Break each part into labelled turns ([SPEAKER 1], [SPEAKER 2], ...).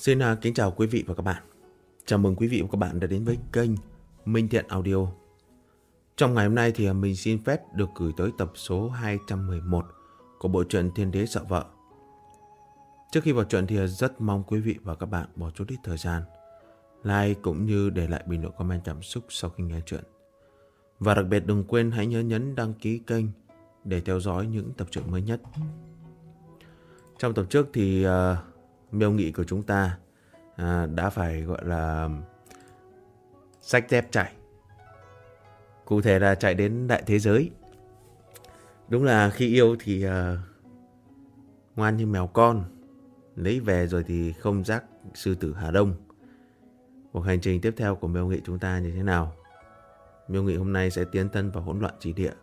[SPEAKER 1] Xin kính chào quý vị và các bạn. Chào mừng quý vị và các bạn đã đến với kênh Minh Thiện Audio. Trong ngày hôm nay thì mình xin phép được gửi tới tập số 211 của bộ truyện Thiên Đế Sợ Vợ. Trước khi vào truyện thì rất mong quý vị và các bạn bỏ chút ít thời gian like cũng như để lại bình luận comment cảm xúc sau khi nghe truyện. Và đặc biệt đừng quên hãy nhớ nhấn đăng ký kênh để theo dõi những tập truyện mới nhất. Trong tập trước thì Miêu Nghị của chúng ta đã phải gọi là xách dép chạy. Cụ thể là chạy đến đại thế giới. Đúng là khi yêu thì ngoan như mèo con, lấy về rồi thì không rác sư tử Hà Đông. Cuộc hành trình tiếp theo của Miêu Nghị chúng ta như thế nào? Miêu Nghị hôm nay sẽ tiến thân vào hỗn loạn chỉ địa.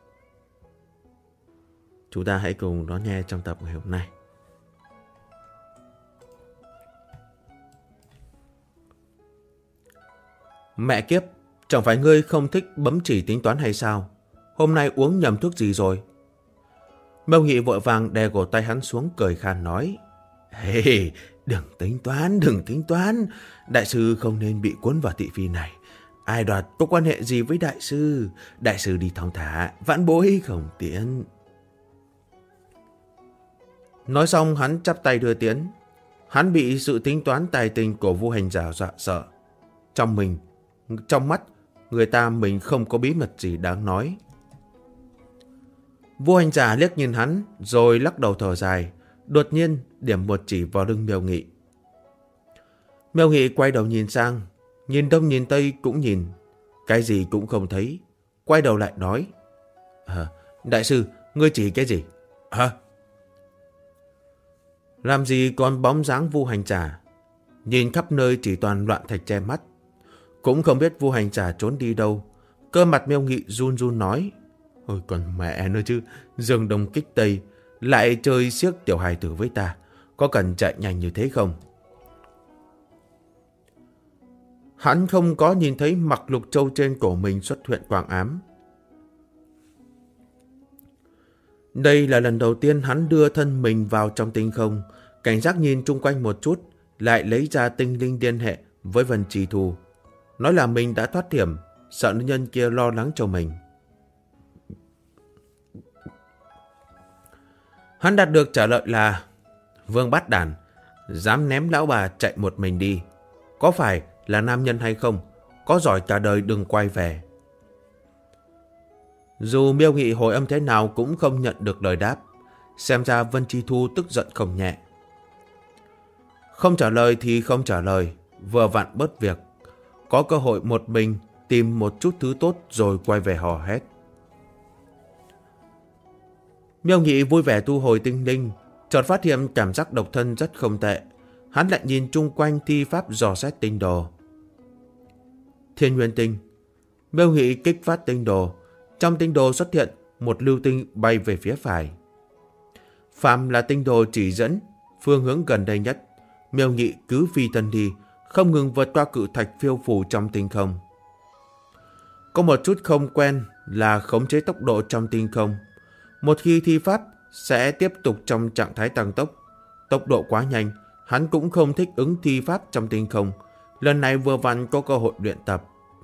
[SPEAKER 1] Chúng ta hãy cùng đón nghe trong tập ngày hôm nay. Mẹ kiếp, chẳng phải ngươi không thích bấm chỉ tính toán hay sao? Hôm nay uống nhầm thuốc gì rồi? Miêu Nghị vội vàng đè cổ tay hắn xuống cười khan nói. Hey, đừng tính toán. Đại sư không nên bị cuốn vào thị phi này. Ai đoạt có quan hệ gì với đại sư? Đại sư đi thong thả, vãn bối không tiễn. Nói xong hắn chắp tay đưa tiễn. Hắn bị sự tính toán tài tình của Vu Hành Giả dọa sợ. Trong mắt người ta mình không có bí mật gì đáng nói. Vu Hành Giả liếc nhìn hắn rồi lắc đầu thở dài, đột nhiên điểm một chỉ vào lưng Miêu Nghị. Miêu Nghị quay đầu nhìn sang, nhìn đông nhìn tây cũng nhìn, cái gì cũng không thấy, quay đầu lại nói. Đại sư, ngươi chỉ cái gì? Làm gì còn bóng dáng Vu Hành Giả, nhìn khắp nơi chỉ toàn loạn thạch che mắt. Cũng không biết Vu Hành Giả trốn đi đâu. Cơ mặt Miêu Nghị run run nói. Ôi còn mẹ nữa chứ, dương đông kích tây, lại chơi xiếc tiểu hài tử với ta, có cần chạy nhanh như thế không? Hắn không có nhìn thấy mặc lục châu trên cổ mình xuất hiện quang ám. Đây là lần đầu tiên hắn đưa thân mình vào trong tinh không, cảnh giác nhìn chung quanh một chút, lại lấy ra tinh linh liên hệ với Vân Trì Thu. Nói là mình đã thoát hiểm, sợ nữ nhân kia lo lắng cho mình. Hắn đạt được trả lời là: Vương Bát Đàn, dám ném lão bà chạy một mình đi, có phải là nam nhân hay không? Có giỏi cả đời đừng quay về. Dù Miêu Nghị hồi âm thế nào cũng không nhận được lời đáp. Xem ra Vân Chi Thu tức giận không nhẹ. Không trả lời thì không trả lời, vừa vặn bớt việc. Có cơ hội một mình tìm một chút thứ tốt rồi quay về hò hét. Miêu Nghị vui vẻ thu hồi tinh linh, chợt phát hiện cảm giác độc thân rất không tệ. Hắn lại nhìn chung quanh thi pháp dò xét tinh đồ. Thiên Nguyên Tinh. Miêu Nghị kích phát tinh đồ. Trong tinh đồ xuất hiện một lưu tinh bay về phía phải. Phàm là tinh đồ chỉ dẫn phương hướng gần đây nhất, Miêu Nghị cứ phi thân đi, không ngừng vượt qua cự thạch phiêu phù trong tinh không. Có một chút không quen là khống chế tốc độ trong tinh không. Một khi thi pháp sẽ tiếp tục trong trạng thái tăng tốc. Tốc độ quá nhanh, hắn cũng không thích ứng thi pháp trong tinh không. Lần này vừa vặn có cơ hội luyện tập.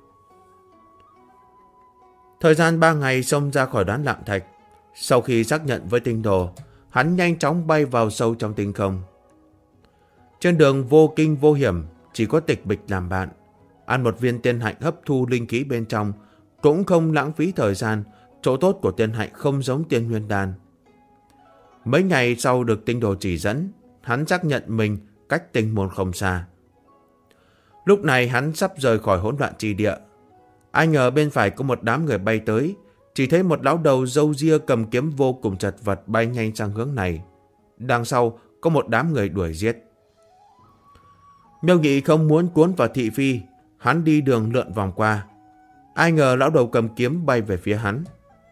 [SPEAKER 1] Thời gian 3 ngày xông ra khỏi đoán lạm thạch. Sau khi xác nhận với tinh đồ, hắn nhanh chóng bay vào sâu trong tinh không. Trên đường vô kinh vô hiểm, chỉ có Tịch Bịch làm bạn. Ăn một viên tiên hạnh hấp thu linh khí bên trong, cũng không lãng phí thời gian. Chỗ tốt của tiên hạnh không giống tiên nguyên đan. Mấy ngày sau được tinh đồ chỉ dẫn, hắn xác nhận mình cách tinh môn không xa. Lúc này hắn sắp rời khỏi hỗn loạn chi địa. Ai ngờ bên phải có một đám người bay tới, chỉ thấy một lão đầu râu ria cầm kiếm vô cùng chật vật bay nhanh sang hướng này. Đằng sau có một đám người đuổi giết. Miêu Nghị không muốn cuốn vào thị phi, hắn đi đường lượn vòng qua. Ai ngờ lão đầu cầm kiếm bay về phía hắn.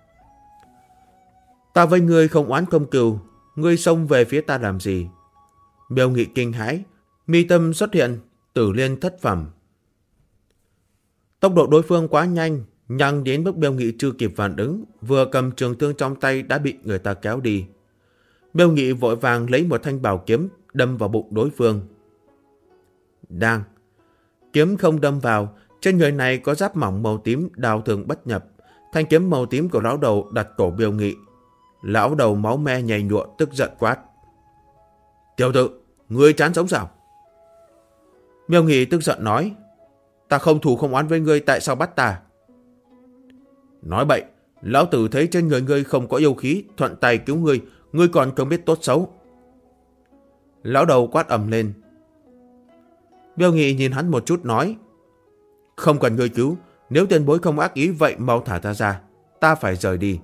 [SPEAKER 1] Ta với ngươi không oán không cừu, ngươi xông về phía ta làm gì? Miêu Nghị kinh hãi, mi tâm xuất hiện Tử Liên thất phẩm. Tốc độ đối phương quá nhanh, nhanh đến mức Miêu Nghị chưa kịp phản ứng, vừa cầm trường thương trong tay đã bị người ta kéo đi. Miêu Nghị vội vàng lấy một thanh bảo kiếm đâm vào bụng đối phương. Đang. Kiếm không đâm vào. Trên người này có giáp mỏng màu tím, đao thương bất nhập. Thanh kiếm màu tím của lão đầu đặt cổ Miêu Nghị. Lão đầu máu me nhầy nhụa tức giận quát: Tiểu tử, ngươi chán sống sao? Miêu Nghị tức giận nói: Ta không thù không oán với ngươi, tại sao bắt ta? Nói bậy, lão tử thấy trên người ngươi không có yêu khí, thuận tay cứu ngươi, ngươi còn không biết tốt xấu. Lão đầu quát ầm lên. Miêu Nghị nhìn hắn một chút nói: Không cần ngươi cứu, nếu tiền bối không ác ý vậy mau thả ta ra, ta phải rời đi.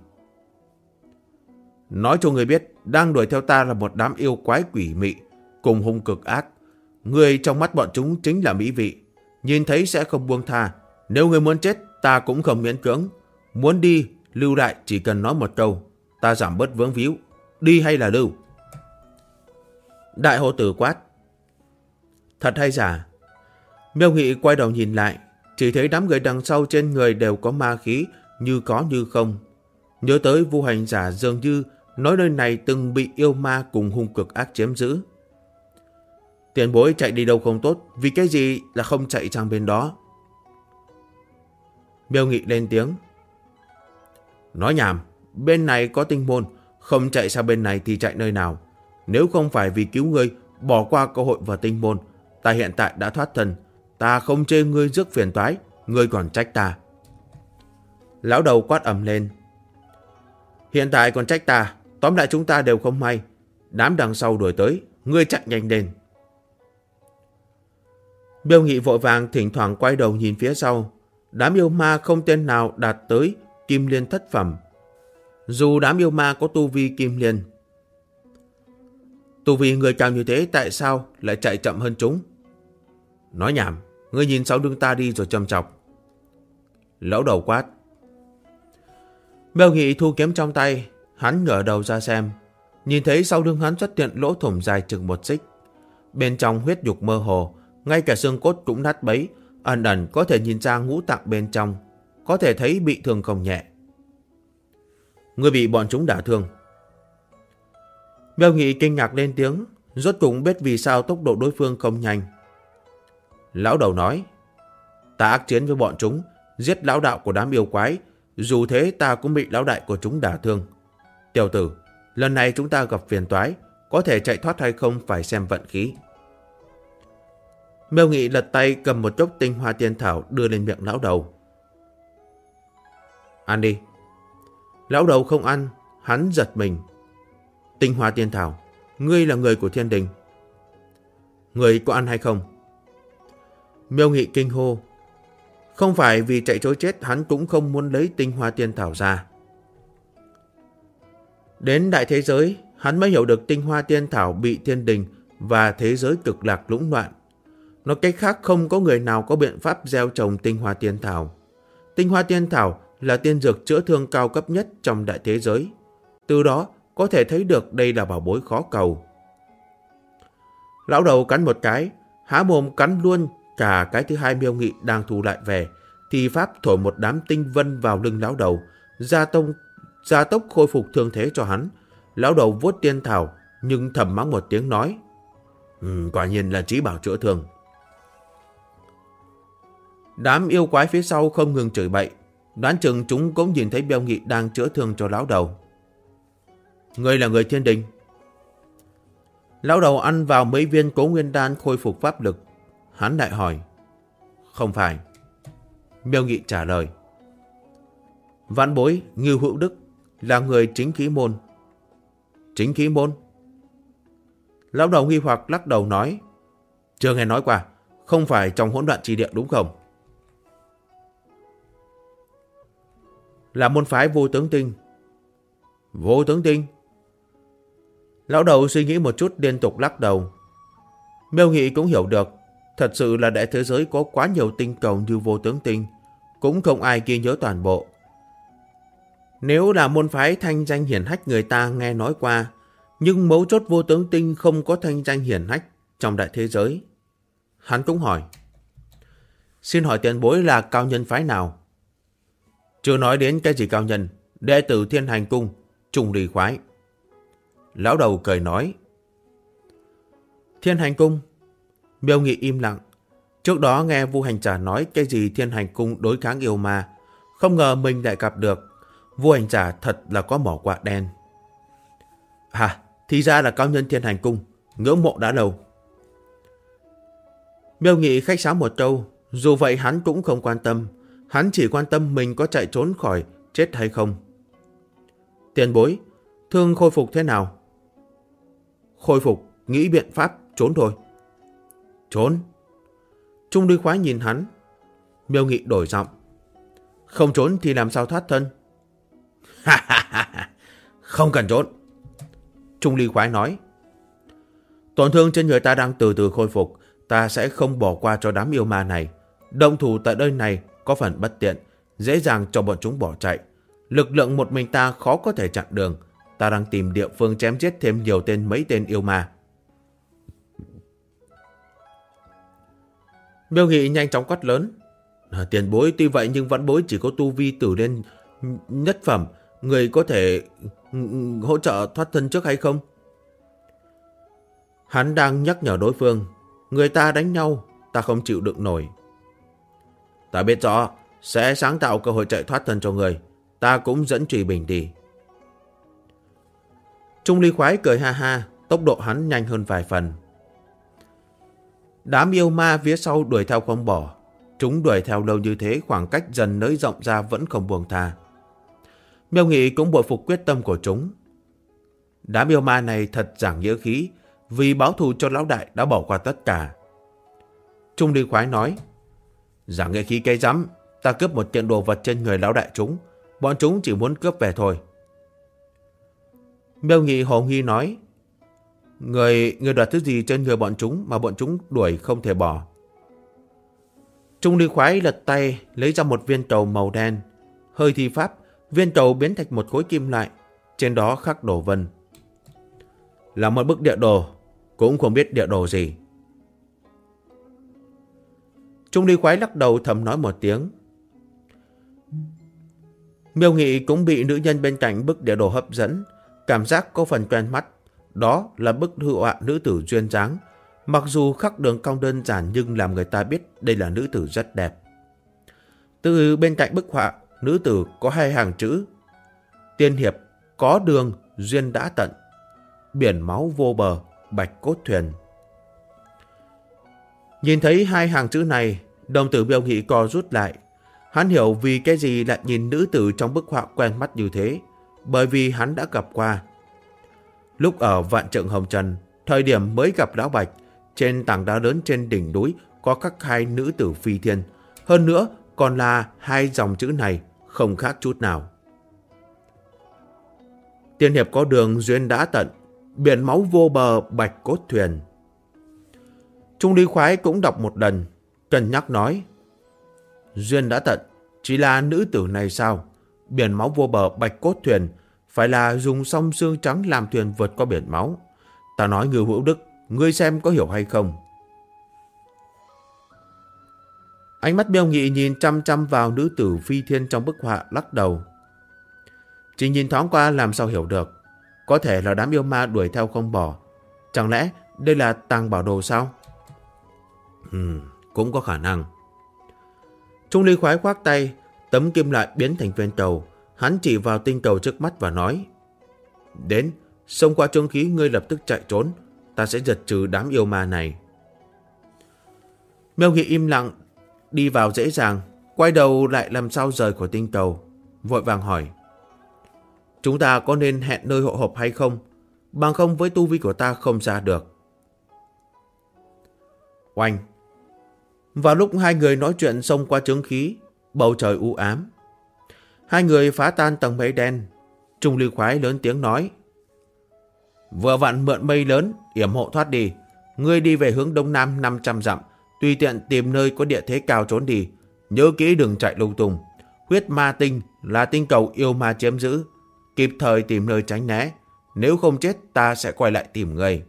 [SPEAKER 1] Nói cho ngươi biết, đang đuổi theo ta là một đám yêu quái quỷ mị, cùng hung cực ác. Ngươi trong mắt bọn chúng chính là mỹ vị, nhìn thấy sẽ không buông tha. Nếu ngươi muốn chết, ta cũng không miễn cưỡng. Muốn đi, lưu lại chỉ cần nói một câu, ta giảm bớt vướng víu. Đi hay là lưu? Đại hộ tử quát: Thật hay giả? Miêu Nghị quay đầu nhìn lại, chỉ thấy đám người đằng sau trên người đều có ma khí, như có như không. Nhớ tới Vu hành giả dường như nói nơi này từng bị yêu ma cùng hung cực ác chiếm giữ. Tiền bối chạy đi đâu không tốt, vì cái gì là không chạy sang bên đó? Miêu Nghị lên tiếng: Nói nhảm, bên này có tinh môn, không chạy sang bên này thì chạy nơi nào? Nếu không phải vì cứu ngươi, bỏ qua cơ hội vào tinh môn, ta hiện tại đã thoát thân. Ta không chê ngươi rước phiền toái, ngươi còn trách ta. Lão đầu quát ầm lên: Hiện tại còn trách ta, tóm lại chúng ta đều không may. Đám đằng sau đuổi tới, ngươi chạy nhanh lên. Miêu Nghị vội vàng thỉnh thoảng quay đầu nhìn phía sau. Đám yêu ma không tên nào đạt tới kim liên thất phẩm. Dù đám yêu ma có tu vi kim liên, tu vi người cao như thế tại sao lại chạy chậm hơn chúng? Nói nhảm, ngươi nhìn sau lưng ta đi rồi châm chọc. Lão đầu quát. Miêu Nghị thu kiếm trong tay, hắn ngửa đầu ra xem, nhìn thấy sau lưng hắn xuất hiện lỗ thủng dài chừng 1 xích. Bên trong huyết nhục mơ hồ, ngay cả xương cốt cũng nát bấy, ẩn ẩn có thể nhìn ra ngũ tạng bên trong, có thể thấy bị thương không nhẹ. Ngươi bị bọn chúng đả thương. Miêu Nghị kinh ngạc lên tiếng, rốt cũng biết vì sao tốc độ đối phương không nhanh. Lão đầu nói: Ta ác chiến với bọn chúng, giết lão đạo của đám yêu quái, dù thế ta cũng bị lão đại của chúng đả thương. Tiểu tử, lần này chúng ta gặp phiền toái, có thể chạy thoát hay không phải xem vận khí. Miêu Nghị lật tay cầm một chốc tinh hoa tiên thảo đưa lên miệng lão đầu. Ăn đi. Lão đầu không ăn, hắn giật mình. Tinh hoa tiên thảo, ngươi là người của thiên đình, ngươi có ăn hay không? Miêu Nghị kinh hô. Không phải vì chạy trối chết hắn cũng không muốn lấy tinh hoa tiên thảo ra. Đến đại thế giới, hắn mới hiểu được tinh hoa tiên thảo bị thiên đình và thế giới cực lạc lũng loạn. Nói cách khác, không có người nào có biện pháp gieo trồng tinh hoa tiên thảo. Tinh hoa tiên thảo là tiên dược chữa thương cao cấp nhất trong đại thế giới. Từ đó có thể thấy được đây là bảo bối khó cầu. Lão đầu cắn một cái, há mồm cắn luôn cả cái thứ hai Miêu Nghị đang thu lại về, thì pháp thổi một đám tinh vân vào lưng lão đầu, gia tốc khôi phục thương thế cho hắn. Lão đầu vuốt tiên thảo, nhưng thầm mắng một tiếng nói: quả nhiên là trí bảo chữa thương. Đám yêu quái phía sau không ngừng chửi bậy, đoán chừng chúng cũng nhìn thấy Miêu Nghị đang chữa thương cho lão đầu. Ngươi là người thiên đình? Lão đầu ăn vào mấy viên Cố Nguyên Đan khôi phục pháp lực. Hắn lại hỏi. Không phải. Miêu Nghị trả lời. Vãn bối Ngưu Hữu Đức là người chính khí môn. Chính khí môn? Lão đầu nghi hoặc lắc đầu nói. Chưa nghe nói qua, không phải trong hỗn loạn chi địa đúng không? Là môn phái Vô Tướng Tinh. Vô Tướng Tinh? Lão đầu suy nghĩ một chút liên tục lắc đầu. Miêu Nghị cũng hiểu được, thật sự là đại thế giới có quá nhiều tinh cầu như Vô Tướng Tinh, cũng không ai ghi nhớ toàn bộ. Nếu là môn phái thanh danh hiển hách người ta nghe nói qua, nhưng mấu chốt Vô Tướng Tinh không có thanh danh hiển hách trong đại thế giới. Hắn cũng hỏi. Xin hỏi tiền bối là cao nhân phái nào? Chưa nói đến cái gì cao nhân, đệ tử Thiên Hành Cung, Trùng Lì Khoái. Lão đầu cười nói. Thiên Hành Cung? Miêu Nghị im lặng, Trước đó nghe Vu Hành Giả nói cái gì Thiên Hành Cung đối kháng yêu ma, không ngờ mình lại gặp được. Vu Hành Giả thật là có mỏ quạ đen. Thì ra là cao nhân Thiên Hành Cung, ngưỡng mộ đã lâu. Miêu Nghị khách sáo một câu, dù vậy hắn cũng không quan tâm. Hắn chỉ quan tâm mình có chạy trốn khỏi chết hay không. Tiền bối, thương khôi phục thế nào? Khôi phục, nghĩ biện pháp, trốn thôi. Trốn? Trung Ly Khoái nhìn hắn. Miêu Nghị đổi giọng. Không trốn thì làm sao thoát thân? Không cần trốn. Trung Ly Khoái nói. Tổn thương trên người ta đang từ từ khôi phục, ta sẽ không bỏ qua cho đám yêu ma này. Động thủ tại nơi này có phần bất tiện, dễ dàng cho bọn chúng bỏ chạy. Lực lượng một mình ta khó có thể chặn đường. Ta đang tìm địa phương chém giết thêm nhiều mấy tên yêu ma. Miêu Nghị nhanh chóng quát lớn. Tiền bối tuy vậy nhưng vẫn bối chỉ có tu vi tử lên nhất phẩm. Người có thể hỗ trợ thoát thân trước hay không? Hắn đang nhắc nhở đối phương. Người ta đánh nhau, ta không chịu đựng nổi. Ta biết rõ, sẽ sáng tạo cơ hội chạy thoát thân cho người. Ta cũng dẫn Trùy Bình đi. Trung Ly Khoái cười ha ha, tốc độ hắn nhanh hơn vài phần. Đám yêu ma phía sau đuổi theo không bỏ. Chúng đuổi theo lâu như thế, khoảng cách dần nới rộng ra vẫn không buông tha. Miêu Nghị cũng bội phục quyết tâm của chúng. Đám yêu ma này thật giảng nghĩa khí, vì báo thù cho lão đại đã bỏ qua tất cả. Trung Ly Khoái nói, giảng nghĩa khí cái rắm, ta cướp một kiện đồ vật trên người lão đại chúng, bọn chúng chỉ muốn cướp về thôi. Miêu Nghị hồ nghi nói, người đoạt thứ gì trên người bọn chúng mà bọn chúng đuổi không thể bỏ? Trung Ly Khoái lật tay lấy ra một viên trầu màu đen, hơi thi pháp, viên trầu biến thành một khối kim loại, trên đó khắc đồ vân. Là một bức địa đồ, cũng không biết địa đồ gì. Trung Ly Khoái lắc đầu thầm nói một tiếng. Miêu Nghị cũng bị nữ nhân bên cạnh bức địa đồ hấp dẫn, cảm giác có phần quen mắt. Đó là bức họa nữ tử duyên dáng. Mặc dù khắc đường cong đơn giản nhưng làm người ta biết đây là nữ tử rất đẹp. Từ bên cạnh bức họa, nữ tử có hai hàng chữ: tiên hiệp, có đường, duyên đã tận. Biển máu vô bờ, bạch cốt thuyền. Nhìn thấy hai hàng chữ này, đồng tử Miêu Nghị co rút lại. Hắn hiểu vì cái gì lại nhìn nữ tử trong bức họa quen mắt như thế. Bởi vì hắn đã gặp qua. Lúc ở Vạn Trượng Hồng Trần, thời điểm mới gặp Lão Bạch, trên tảng đá lớn trên đỉnh núi có khắc hai nữ tử phi thiên. Hơn nữa còn là hai dòng chữ này, không khác chút nào. Tiên hiệp có đường, duyên đã tận. Biển máu vô bờ, bạch cốt thuyền. Trung Ly Khoái cũng đọc một lần, cân nhắc nói, duyên đã tận, chỉ là nữ tử này sao? Biển máu vô bờ, bạch cốt thuyền, phải là dùng song xương trắng làm thuyền vượt qua biển máu. Ta nói Ngưu Hữu Đức, ngươi xem có hiểu hay không? Ánh mắt Miêu Nghị nhìn chăm chăm vào nữ tử phi thiên trong bức họa, lắc đầu. Chỉ nhìn thoáng qua làm sao hiểu được. Có thể là đám yêu ma đuổi theo không bỏ. Chẳng lẽ đây là tàng bảo đồ sao? Cũng có khả năng. Trung Ly Khoái khoác tay, tấm kim loại biến thành viên cầu. Hắn chỉ vào tinh cầu trước mắt và nói, đến, xông qua chướng khí, ngươi lập tức chạy trốn. Ta sẽ diệt trừ đám yêu ma này. Miêu Nghị im lặng, đi vào dễ dàng, quay đầu lại làm sao rời khỏi tinh cầu. Vội vàng hỏi, chúng ta có nên hẹn nơi hội họp hay không? Bằng không với tu vi của ta không ra được. Oanh! Vào lúc hai người nói chuyện xông qua chướng khí, bầu trời u ám. Hai người phá tan tầng mây đen. Trung Ly Khoái lớn tiếng nói, vừa vặn mượn mây lớn, yểm hộ thoát đi. Ngươi đi về hướng đông nam 500 dặm, tùy tiện tìm nơi có địa thế cao trốn đi. Nhớ kỹ đừng chạy lung tung. Huyết ma tinh là tinh cầu yêu ma chiếm giữ, kịp thời tìm nơi tránh né. Nếu không chết ta sẽ quay lại tìm ngươi.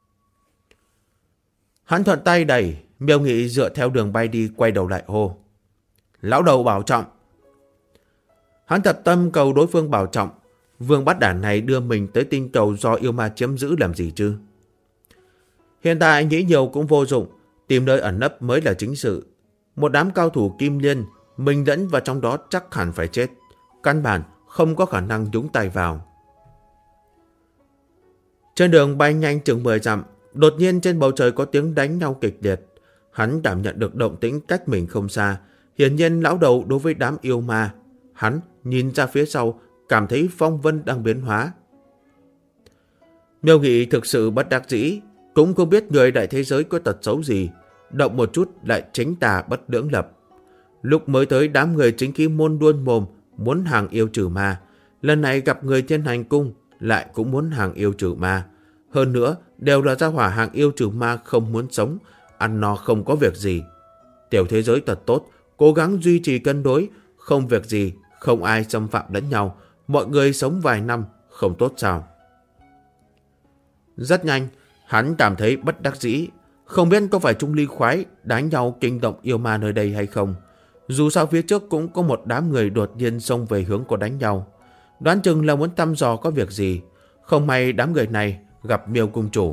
[SPEAKER 1] Hắn thuận tay đẩy. Miêu Nghị dựa theo đường bay đi, quay đầu lại hô, lão đầu bảo trọng. Hắn thật tâm cầu đối phương bảo trọng. Vương bắt đản này đưa mình tới tinh cầu do yêu ma chiếm giữ làm gì chứ? Hiện tại nghĩ nhiều cũng vô dụng. Tìm nơi ẩn nấp mới là chính sự. Một đám cao thủ kim liên, mình lẫn vào trong đó chắc hẳn phải chết. Căn bản không có khả năng nhúng tay vào. Trên đường bay nhanh chừng 10 dặm, đột nhiên trên bầu trời có tiếng đánh nhau kịch liệt. Hắn cảm nhận được động tĩnh cách mình không xa. Hiển nhiên lão đầu đối với đám yêu ma. Hắn nhìn ra phía sau, cảm thấy phong vân đang biến hóa. Miêu Nghị thực sự bất đắc dĩ, cũng không biết người đại thế giới có tật xấu gì, động một chút lại chính tà bất lưỡng lập. Lúc mới tới đám người chính khí môn đuôn mồm muốn hàng yêu trừ ma, lần này gặp người Thiên Hành Cung lại cũng muốn hàng yêu trừ ma. Hơn nữa đều là gia hỏa hàng yêu trừ ma không muốn sống, ăn no không có việc gì. Tiểu thế giới thật tốt, cố gắng duy trì cân đối, không việc gì, không ai xâm phạm lẫn nhau, mọi người sống vài năm, không tốt sao? Rất nhanh, hắn cảm thấy bất đắc dĩ, không biết có phải Trung Ly khoái đánh nhau kinh động yêu ma nơi đây hay không. Dù sao phía trước cũng có một đám người đột nhiên xông về hướng của đánh nhau, đoán chừng là muốn thăm dò có việc gì. Không may đám người này gặp Miêu cung chủ.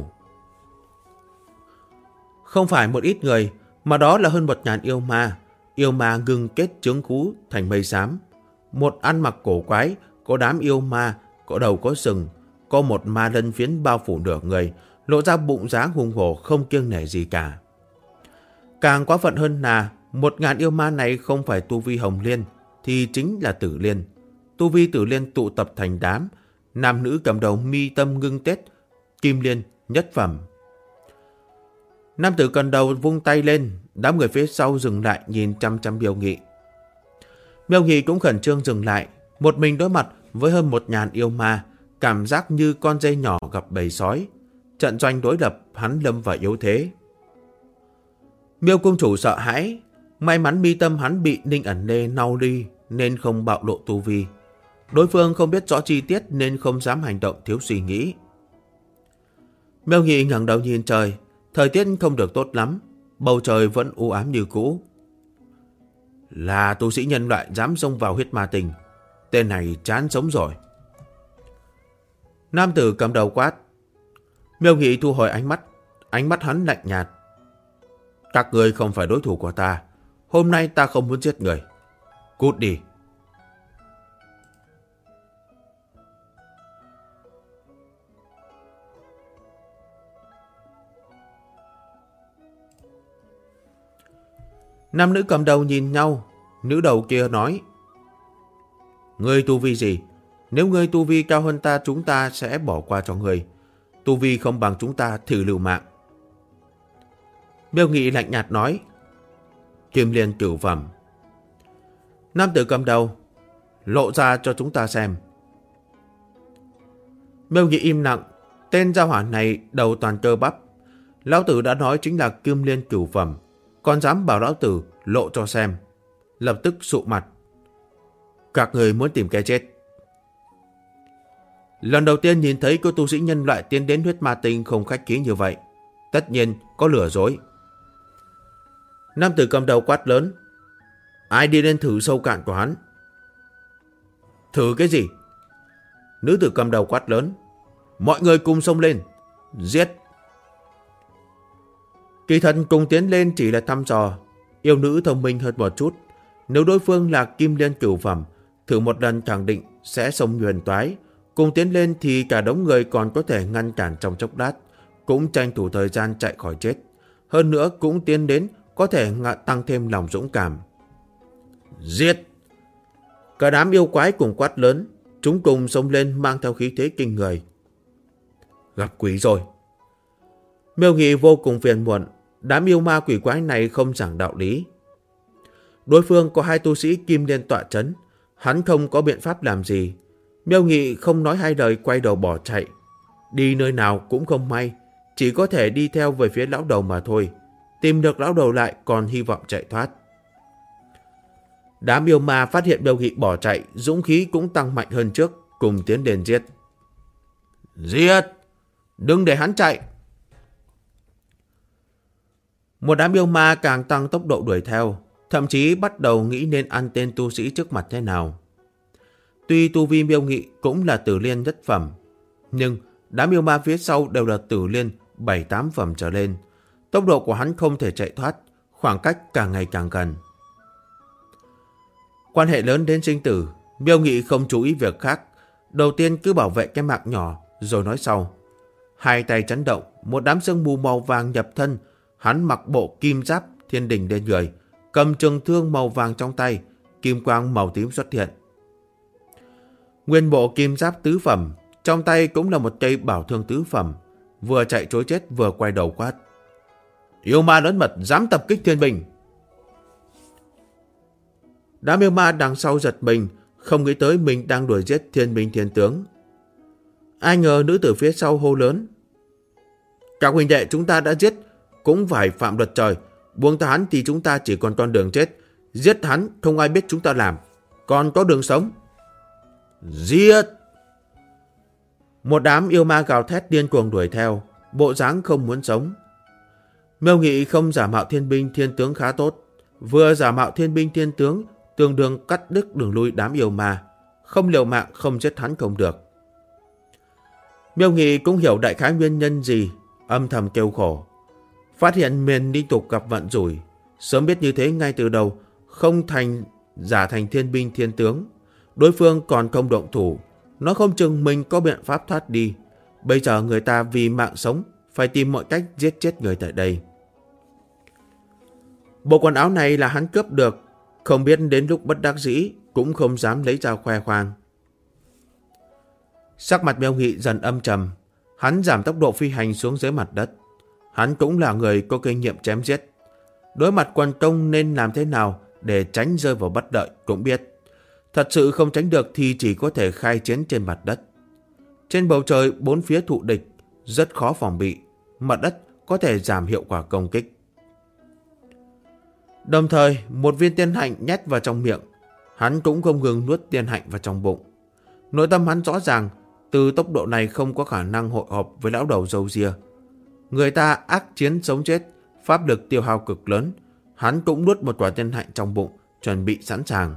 [SPEAKER 1] Không phải một ít người, mà đó là hơn 1000 yêu ma. Yêu ma ngưng kết chướng cú thành mây xám. Một ăn mặc cổ quái, có đám yêu ma, có đầu có sừng, có một ma lân phiến bao phủ nửa người, lộ ra bụng giá hùng hổ không kiêng nể gì cả. Càng quá phận hơn là 1000 yêu ma này không phải tu vi hồng liên, thì chính là tử liên. Tu vi tử liên tụ tập thành đám, nam nữ cầm đầu mi tâm ngưng kết, kim liên nhất phẩm. Nam tử cầm đầu vung tay lên, đám người phía sau dừng lại nhìn chăm chăm Miêu Nghị. Miêu Nghị cũng khẩn trương dừng lại, một mình đối mặt với hơn 1000 yêu ma, cảm giác như con dê nhỏ gặp bầy sói. Trận doanh đối lập, hắn lâm vào yếu thế. Miêu cung chủ sợ hãi, may mắn mi tâm hắn bị Ninh ẩn nê nau đi nên không bạo lộ tu vi. Đối phương không biết rõ chi tiết nên không dám hành động thiếu suy nghĩ. Miêu Nghị ngẩng đầu nhìn trời, thời tiết không được tốt lắm, bầu trời vẫn u ám như cũ. Là tu sĩ nhân loại dám xông vào huyết ma tình, tên này chán sống rồi. Nam tử cầm đầu quát. Miêu Nghị thu hồi ánh mắt hắn lạnh nhạt. Các người không phải đối thủ của ta, hôm nay ta không muốn giết người. Cút đi. Nam nữ cầm đầu nhìn nhau, nữ đầu kia nói. Ngươi tu vi gì? Nếu ngươi tu vi cao hơn ta, chúng ta sẽ bỏ qua cho ngươi. Tu vi không bằng chúng ta, thử liều mạng. Miêu Nghị lạnh nhạt nói. Kim liên cửu phẩm. Nam tử cầm đầu. Lộ ra cho chúng ta xem. Miêu Nghị im lặng. Tên gia hỏa này đầu toàn cơ bắp. Lão tử đã nói chính là kim liên cửu phẩm, còn dám bảo lão tử lộ cho xem. Lập tức sụ mặt. Các người muốn tìm cái chết. Lần đầu tiên nhìn thấy có tu sĩ nhân loại tiến đến huyết ma tinh không khách khí như vậy, tất nhiên có lừa dối. Nam tử cầm đầu quát lớn. Ai đi lên thử sâu cạn của hắn? Thử cái gì? Nữ tử cầm đầu quát lớn. Mọi người cùng xông lên, giết. Kỳ thật cùng tiến lên chỉ là thăm dò. Yêu nữ thông minh hơn một chút. Nếu đối phương là kim liên cửu phẩm, thử một lần khẳng định sẽ xông huyền toái. Cùng tiến lên thì cả đống người còn có thể ngăn cản trong chốc lát, cũng tranh thủ thời gian chạy khỏi chết. Hơn nữa cũng tiến đến có thể tăng thêm lòng dũng cảm. Giết! Cả đám yêu quái cùng quát lớn, chúng cùng xông lên mang theo khí thế kinh người. Gặp quỷ rồi. Miêu Nghị vô cùng phiền muộn, đám yêu ma quỷ quái này không giảng đạo lý. Đối phương có 2 tu sĩ kim liên tọa trấn, hắn không có biện pháp làm gì. Miêu Nghị không nói hai lời quay đầu bỏ chạy. Đi nơi nào cũng không may, chỉ có thể đi theo về phía lão đầu mà thôi. Tìm được lão đầu lại còn hy vọng chạy thoát. Đám yêu ma phát hiện Miêu Nghị bỏ chạy, dũng khí cũng tăng mạnh hơn trước, cùng tiến đến giết. Giết! Đừng để hắn chạy! Một đám yêu ma càng tăng tốc độ đuổi theo, thậm chí bắt đầu nghĩ nên ăn tên tu sĩ trước mặt thế nào. Tuy tu vi Miêu Nghị cũng là tử liên nhất phẩm, nhưng đám yêu ma phía sau đều là tử liên 7-8 phẩm trở lên. Tốc độ của hắn không thể chạy thoát, khoảng cách càng ngày càng gần. Quan hệ lớn đến sinh tử, Miêu Nghị không chú ý việc khác. Đầu tiên cứ bảo vệ cái mạng nhỏ, rồi nói sau. Hai tay chấn động, một đám sương mù màu vàng nhập thân. Hắn mặc bộ kim giáp thiên đình lên người, cầm trường thương màu vàng trong tay, kim quang màu tím xuất hiện. Nguyên bộ kim giáp tứ phẩm, trong tay cũng là một cây bảo thương tứ phẩm, vừa chạy trối chết vừa quay đầu quát. Yêu ma lớn mật dám tập kích thiên binh. Đám yêu ma đằng sau giật mình, không nghĩ tới mình đang đuổi giết thiên binh thiên tướng. Ai ngờ nữ tử phía sau hô lớn. Các huynh đệ chúng ta đã giết, cũng phải phạm luật trời. Buông tha hắn thì chúng ta chỉ còn con đường chết. Giết hắn không ai biết chúng ta làm, còn có đường sống. Giết! Một đám yêu ma gào thét điên cuồng đuổi theo, bộ dáng không muốn sống. Miêu Nghị không giả mạo thiên binh thiên tướng khá tốt, vừa giả mạo thiên binh thiên tướng tương đương cắt đứt đường lui đám yêu ma, không liều mạng không giết hắn không được. Miêu Nghị cũng hiểu đại khái nguyên nhân gì, âm thầm kêu khổ. Phát hiện mình liên tục gặp vận rủi, sớm biết như thế ngay từ đầu, không giả thành thiên binh thiên tướng. Đối phương còn không động thủ, nó không chừng mình có biện pháp thoát đi. Bây giờ người ta vì mạng sống phải tìm mọi cách giết chết người tại đây. Bộ quần áo này là hắn cướp được, không biết đến lúc bất đắc dĩ cũng không dám lấy ra khoe khoang. Sắc mặt Miêu Nghị dần âm trầm, hắn giảm tốc độ phi hành xuống dưới mặt đất. Hắn cũng là người có kinh nghiệm chém giết. Đối mặt quần công nên làm thế nào để tránh rơi vào bất lợi cũng biết. Thật sự không tránh được thì chỉ có thể khai chiến trên mặt đất. Trên bầu trời bốn phía thụ địch, rất khó phòng bị. Mặt đất có thể giảm hiệu quả công kích. Đồng thời, một viên tiên hạnh nhét vào trong miệng. Hắn cũng không ngừng nuốt tiên hạnh vào trong bụng. Nội tâm hắn rõ ràng, từ tốc độ này không có khả năng hội họp với lão đầu râu ria. Người ta ác chiến sống chết, pháp lực tiêu hao cực lớn. Hắn cũng nuốt một quả tiên hạnh trong bụng, chuẩn bị sẵn sàng.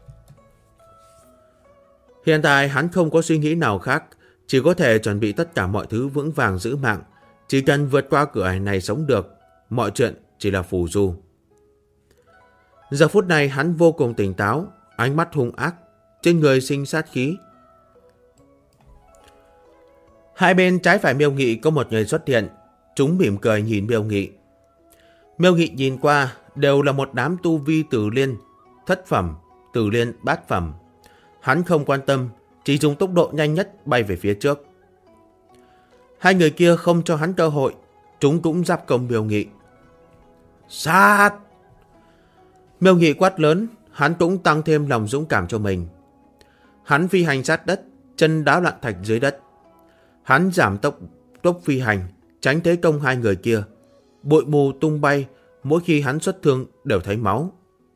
[SPEAKER 1] Hiện tại hắn không có suy nghĩ nào khác, chỉ có thể chuẩn bị tất cả mọi thứ vững vàng giữ mạng. Chỉ cần vượt qua cửa ải này sống được, mọi chuyện chỉ là phù du. Giờ phút này hắn vô cùng tỉnh táo, ánh mắt hung ác, trên người sinh sát khí. Hai bên trái phải Miêu Nghị có một người xuất hiện, chúng mỉm cười nhìn Miêu Nghị. Miêu Nghị nhìn qua đều là một đám tu vi tử liên, thất phẩm, tử liên bát phẩm. Hắn không quan tâm, chỉ dùng tốc độ nhanh nhất bay về phía trước. Hai người kia không cho hắn cơ hội, chúng cũng giáp công Miêu Nghị. Sát! Miêu Nghị quát lớn, hắn cũng tăng thêm lòng dũng cảm cho mình. Hắn phi hành sát đất, chân đá loạn thạch dưới đất. Hắn giảm tốc phi hành, tránh thế công hai người kia. Bụi mù tung bay, mỗi khi hắn xuất thương đều thấy máu.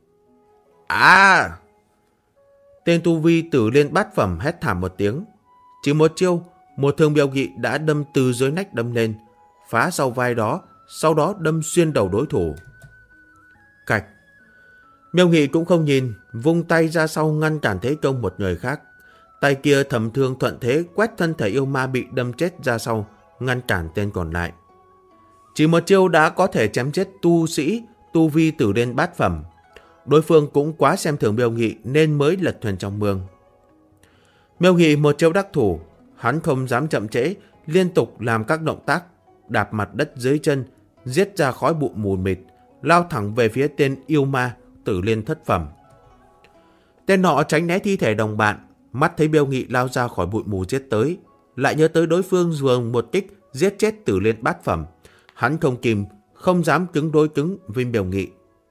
[SPEAKER 1] À! Tên tu vi tử liên bát phẩm hét thảm một tiếng. Chỉ một chiêu, một thương Miêu Nghị đã đâm từ dưới nách đâm lên, phá sau vai đó, sau đó đâm xuyên đầu đối thủ. Cạch! Miêu Nghị cũng không nhìn, vung tay ra sau ngăn cản thế công một người khác. Tay kia thầm thương thuận thế quét thân thể yêu ma bị đâm chết ra sau, ngăn cản tên còn lại. Chỉ một chiêu đã có thể chém chết tu sĩ, tu vi tử liên bát phẩm. Đối phương cũng quá xem thường Miêu Nghị nên mới lật thuyền trong mương. Miêu Nghị một chiêu đắc thủ, hắn không dám chậm trễ, liên tục làm các động tác, đạp mặt đất dưới chân, giết ra khói bụi mù mịt, lao thẳng về phía tên yêu ma tử liên thất phẩm. Tên nọ tránh né thi thể đồng bạn, mắt thấy Miêu Nghị lao ra khỏi bụi mù giết tới, lại nhớ tới đối phương dùng một kích giết chết tử liên bát phẩm. Hắn không kìm, không dám cứng đối cứng với Miêu Nghị.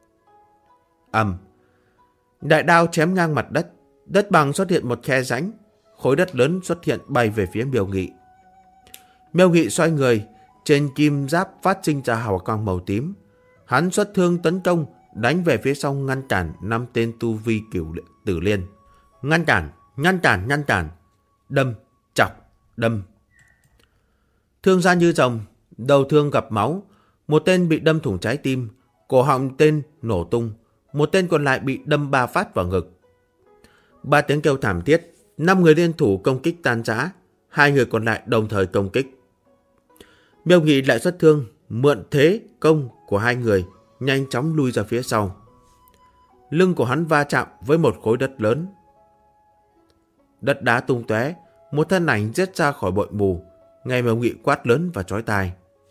[SPEAKER 1] Đại đao chém ngang mặt đất, đất bằng xuất hiện một khe rãnh, khối đất lớn xuất hiện bay về phía Miêu Nghị. Miêu Nghị xoay người, trên kim giáp phát sinh ra hào quang màu tím. Hắn xuất thương tấn công, đánh về phía sau ngăn cản 5 tên tu vi cửu tử liên. Ngăn cản, ngăn cản, ngăn cản. Đâm, chọc, đâm. Thương ra như rồng, đầu thương gặp máu. Một tên bị đâm thủng trái tim, cổ họng tên nổ tung. Một tên còn lại bị đâm 3 phát vào ngực. 3 tiếng kêu thảm thiết, 5 người liên thủ công kích tan rã, 2 người còn lại đồng thời công kích. Miêu Nghị lại xuất thương, mượn thế công của hai người, nhanh chóng lui ra phía sau. Lưng của hắn va chạm với một khối đất lớn. Đất đá tung tóe, một thân ảnh giết ra khỏi bụi mù. Ngay Miêu Nghị quát lớn và chói tai: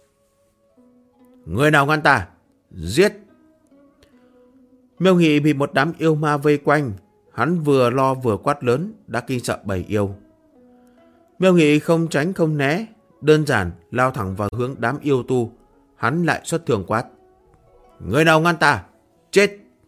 [SPEAKER 1] người nào ngăn ta? Giết! Miêu Nghị bị một đám yêu ma vây quanh. Hắn vừa lo vừa quát lớn, đã kinh sợ bầy yêu. Miêu Nghị không tránh không né, đơn giản lao thẳng vào hướng đám yêu tu. Hắn lại xuất thường quát: người nào ngăn ta? Chết!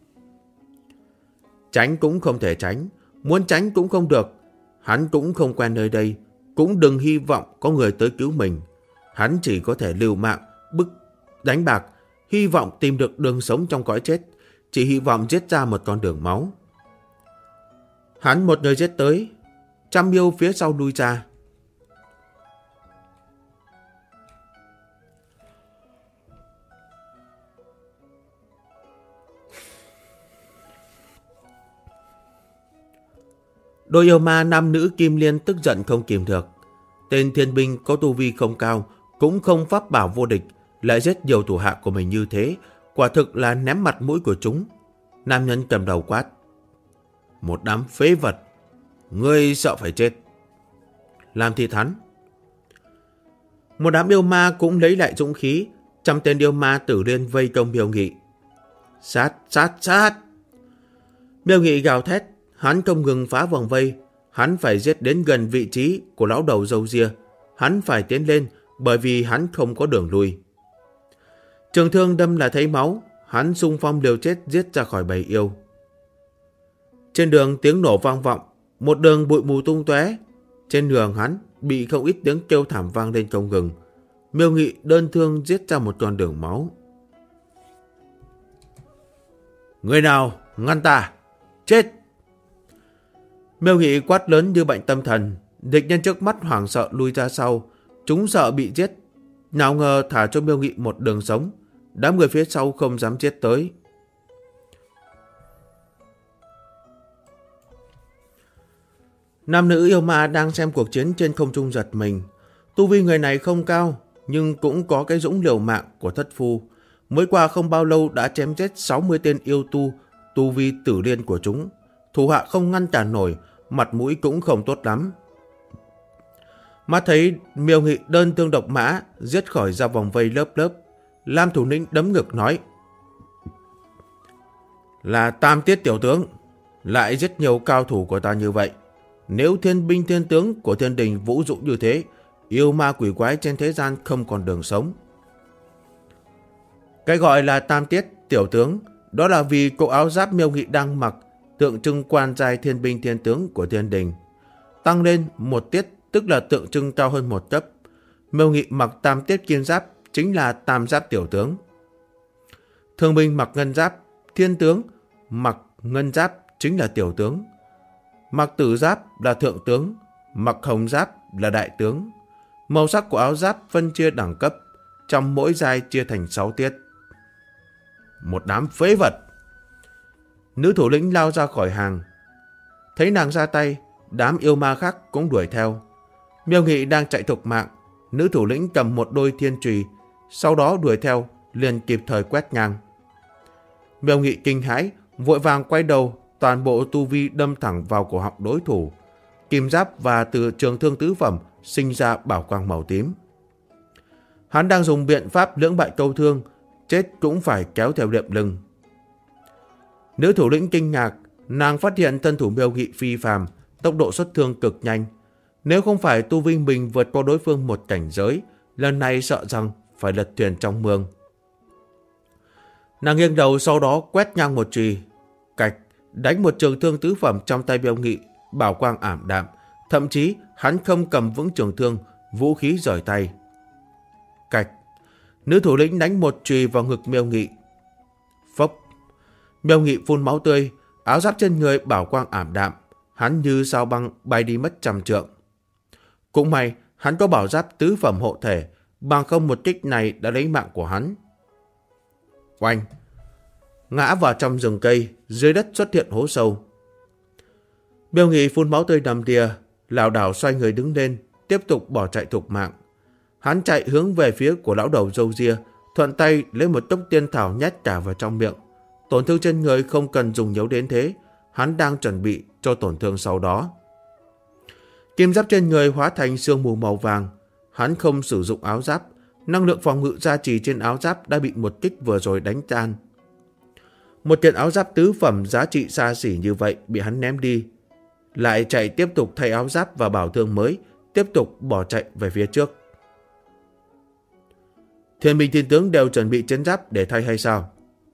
[SPEAKER 1] Tránh cũng không thể tránh, muốn tránh cũng không được. Hắn cũng không quen nơi đây, cũng đừng hy vọng có người tới cứu mình. Hắn chỉ có thể liều mạng, đánh bạc, hy vọng tìm được đường sống trong cõi chết, chỉ hy vọng giết ra một con đường máu. Hắn một người giết tới, trăm yêu phía sau lui ra. Đôi yêu ma nam nữ kim liên tức giận không kìm được. Tên thiên binh có tu vi không cao, cũng không pháp bảo vô địch, lại giết nhiều thủ hạ của mình như thế, quả thực là ném mặt mũi của chúng. Nam nhân cầm đầu quát: một đám phế vật, ngươi sợ phải chết, làm thịt hắn. Một đám yêu ma cũng lấy lại dũng khí, trăm tên yêu ma tử liên vây công Miêu Nghị. Sát, sát, sát! Miêu Nghị gào thét, hắn không ngừng phá vòng vây. Hắn phải giết đến gần vị trí của lão đầu râu ria. Hắn phải tiến lên, bởi vì hắn không có đường lui. Trường thương đâm là thấy máu, hắn xung phong liều chết giết ra khỏi bầy yêu. Trên đường tiếng nổ vang vọng, một đường bụi mù tung tóe. Trên đường hắn bị không ít tiếng kêu thảm vang lên không ngừng. Miêu Nghị đơn thương giết ra một con đường máu. Người nào ngăn ta? Chết! Miêu Nghị quát lớn như bệnh tâm thần. Địch nhân trước mắt hoảng sợ lui ra sau. Chúng sợ bị giết, nào ngờ thả cho Miêu Nghị một đường sống. Đám người phía sau không dám giết tới. Nam nữ yêu ma đang xem cuộc chiến trên không trung giật mình. Tu vi người này không cao, nhưng cũng có cái dũng liều mạng của thất phu. Mới qua không bao lâu đã chém giết 60 tên yêu tu vi tử liên của chúng. Thủ hạ không ngăn cản nổi, mặt mũi cũng không tốt lắm. Mắt thấy Miêu Nghị đơn thương độc mã, giết khỏi ra vòng vây lớp lớp. Lam thủ lĩnh đấm ngực nói: là Tam Tiết tiểu tướng, lại giết nhiều cao thủ của ta như vậy. Nếu thiên binh thiên tướng của thiên đình vũ dũng như thế, yêu ma quỷ quái trên thế gian không còn đường sống. Cái gọi là Tam Tiết tiểu tướng, đó là vì cỗ áo giáp Miêu Nghị đang mặc tượng trưng quan giai thiên binh thiên tướng của thiên đình. Tăng lên một tiết tức là tượng trưng cao hơn một cấp. Miêu Nghị mặc tam tiết kim giáp chính là tam giáp tiểu tướng. Thương binh mặc ngân giáp, thiên tướng mặc ngân giáp chính là tiểu tướng. Mặc tử giáp là thượng tướng, mặc hồng giáp là đại tướng. Màu sắc của áo giáp phân chia đẳng cấp, trong mỗi giai chia thành 6 tiết. Một đám phế vật! Nữ thủ lĩnh lao ra khỏi hàng. Thấy nàng ra tay, đám yêu ma khác cũng đuổi theo. Miêu Nghị đang chạy thục mạng, nữ thủ lĩnh cầm một đôi thiên chùy, sau đó đuổi theo, liền kịp thời quét ngang. Miêu Nghị kinh hãi, vội vàng quay đầu, toàn bộ tu vi đâm thẳng vào cổ họng đối thủ. Kim giáp và từ trường thương tứ phẩm sinh ra bảo quang màu tím. Hắn đang dùng biện pháp lưỡng bại câu thương, chết cũng phải kéo theo liệm lưng. Nữ thủ lĩnh kinh ngạc, nàng phát hiện thân thủ Miêu Nghị phi phàm, tốc độ xuất thương cực nhanh. Nếu không phải tu vi mình vượt qua đối phương một cảnh giới, lần này sợ rằng phải lật thuyền trong mương. Nàng nghiêng đầu, sau đó quét ngang một chùy, cạch, đánh một trường thương tứ phẩm trong tay Miêu Nghị, bảo quang ảm đạm. Thậm chí hắn không cầm vững trường thương, vũ khí rời tay. Cạch, nữ thủ lĩnh đánh một chùy vào ngực Miêu Nghị. Phốc, Miêu Nghị phun máu tươi, áo giáp trên người bảo quang ảm đạm, hắn như sao băng bay đi mất 100 trượng. Cũng may hắn có bảo giáp tứ phẩm hộ thể, bằng không một kích này đã lấy mạng của hắn. Oanh, ngã vào trong rừng cây, dưới đất xuất hiện hố sâu. Miêu Nghị phun máu tươi đầm đìa, lảo đảo xoay người đứng lên, tiếp tục bỏ chạy thục mạng. Hắn chạy hướng về phía của lão đầu râu ria, thuận tay lấy một tốc tiên thảo nhét cả vào trong miệng. Tổn thương trên người không cần dùng nhiều đến thế, hắn đang chuẩn bị cho tổn thương sau đó. Kim giáp trên người hóa thành sương mù màu vàng, hắn không sử dụng áo giáp, năng lượng phòng ngự gia trì trên áo giáp đã bị một kích vừa rồi đánh tan. Một kiện áo giáp tứ phẩm giá trị xa xỉ như vậy bị hắn ném đi, lại chạy tiếp tục thay áo giáp và bảo thương mới, tiếp tục bỏ chạy về phía trước. Thiên binh thiên tướng đều chuẩn bị chiến giáp để thay hay sao?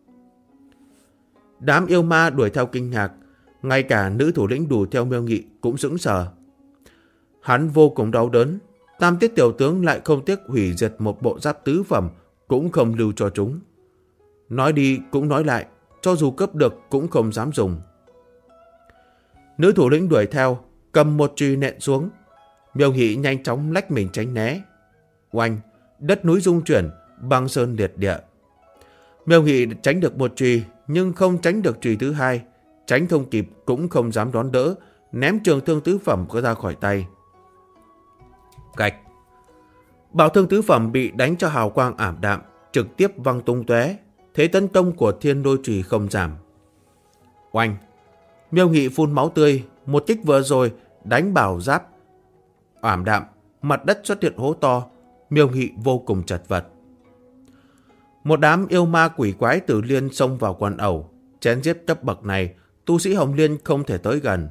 [SPEAKER 1] Đám yêu ma đuổi theo kinh ngạc, ngay cả nữ thủ lĩnh đuổi theo Miêu Nghị cũng sững sờ. Hắn vô cùng đau đớn, Tam Tiết tiểu tướng lại không tiếc hủy diệt một bộ giáp tứ phẩm, cũng không lưu cho chúng. Nói đi cũng nói lại, cho dù cấp được cũng không dám dùng. Nữ thủ lĩnh đuổi theo, cầm một chùy nện xuống. Miêu Nghị nhanh chóng lách mình tránh né. Oanh, đất núi rung chuyển, băng sơn liệt địa. Miêu Nghị tránh được một chùy, nhưng không tránh được chùy thứ hai. Tránh không kịp cũng không dám đón đỡ, ném trường thương tứ phẩm có ra khỏi tay. Cạch. Bảo thương tứ phẩm bị đánh cho hào quang ảm đạm, trực tiếp văng tung tóe. Thế tấn công của thiên đôi chùy không giảm. Oanh. Miêu Nghị phun máu tươi, một kích vừa rồi đánh bảo giáp ảm đạm, mặt đất xuất hiện hố to. Miêu Nghị vô cùng chật vật. Một đám yêu ma quỷ quái Tử Liên xông vào quần ẩu, chém giết cấp bậc này, tu sĩ Hồng Liên không thể tới gần.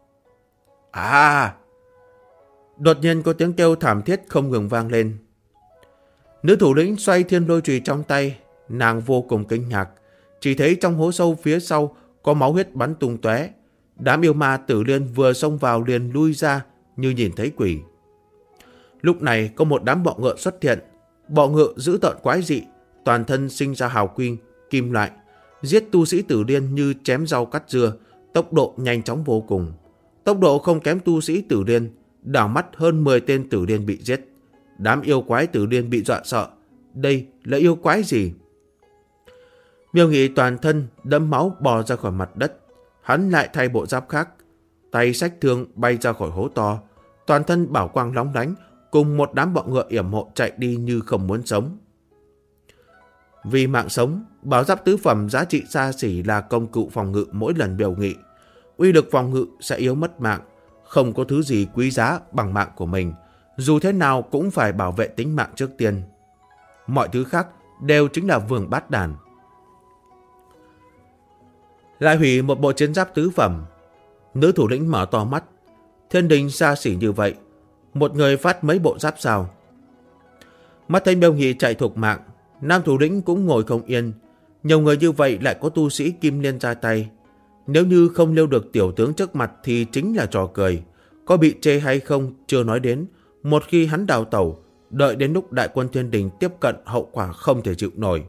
[SPEAKER 1] À! Đột nhiên có tiếng kêu thảm thiết không ngừng vang lên. Nữ thủ lĩnh xoay thiên lôi chùy trong tay, nàng vô cùng kinh ngạc, chỉ thấy trong hố sâu phía sau có máu huyết bắn tung tóe. Đám yêu ma Tử Liên vừa xông vào liền lui ra như nhìn thấy quỷ. Lúc này có một đám bọ ngựa xuất hiện, bọ ngựa dữ tợn quái dị, toàn thân sinh ra hào quang kim loại, giết tu sĩ Tử Liên như chém rau cắt dưa, tốc độ nhanh chóng vô cùng. Tốc độ không kém tu sĩ Tử Liên, đảo mắt hơn 10 tên Tử Liên bị giết. Đám yêu quái Tử Liên bị dọa sợ. Đây là yêu quái gì? Miêu Nghị toàn thân đẫm máu bò ra khỏi mặt đất. Hắn lại thay bộ giáp khác, tay xách thương bay ra khỏi hố to, toàn thân bảo quang lóng lánh, cùng một đám bọ ngựa yểm hộ chạy đi như không muốn sống. Vì mạng sống, bảo giáp tứ phẩm giá trị xa xỉ là công cụ phòng ngự mỗi lần biểu nghị. Uy lực phòng ngự sẽ yếu mất mạng, không có thứ gì quý giá bằng mạng của mình, dù thế nào cũng phải bảo vệ tính mạng trước tiên. Mọi thứ khác đều chính là vương bát đàn. Lại hủy một bộ chiến giáp tứ phẩm. Nữ thủ lĩnh mở to mắt. Thiên đình xa xỉ như vậy, một người phát mấy bộ giáp sao? Mắt thấy Miêu Nghị chạy thục mạng, nam thủ lĩnh cũng ngồi không yên. Nhiều người như vậy lại có tu sĩ Kim Liên ra tay. Nếu như không lưu được tiểu tướng trước mặt thì chính là trò cười. Có bị chê hay không chưa nói đến. Một khi hắn đào tẩu, đợi đến lúc đại quân thiên đình tiếp cận, hậu quả không thể chịu nổi.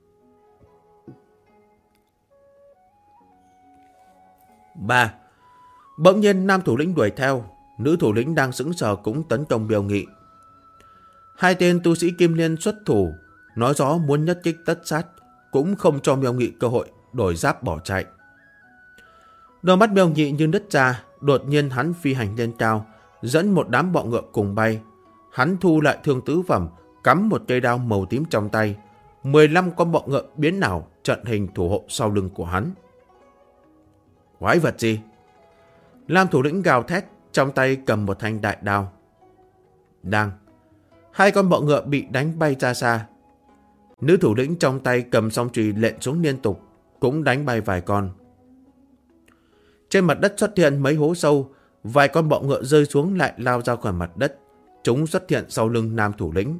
[SPEAKER 1] 3. Bỗng nhiên nam thủ lĩnh đuổi theo, nữ thủ lĩnh đang sững sờ cũng tấn công Miêu Nghị. Hai tên tu sĩ Kim Liên xuất thủ, nói rõ muốn nhất kích tất sát, cũng không cho Miêu Nghị cơ hội đổi giáp bỏ chạy. Đôi mắt Miêu Nghị như nứt ra, đột nhiên hắn phi hành lên cao, dẫn một đám bọ ngựa cùng bay. Hắn thu lại thương tứ phẩm, cắm một cây đao màu tím trong tay. 15 con bọ ngựa biến ảo trận hình thủ hộ sau lưng của hắn. Quái vật gì? Lam thủ lĩnh gào thét, trong tay cầm một thanh đại đao. Đang. Hai con bọ ngựa bị đánh bay ra xa. Nữ thủ lĩnh trong tay cầm song chùy lện xuống liên tục, cũng đánh bay vài con. Trên mặt đất xuất hiện mấy hố sâu, vài con bọ ngựa rơi xuống lại lao ra khỏi mặt đất. Chúng xuất hiện sau lưng nam thủ lĩnh.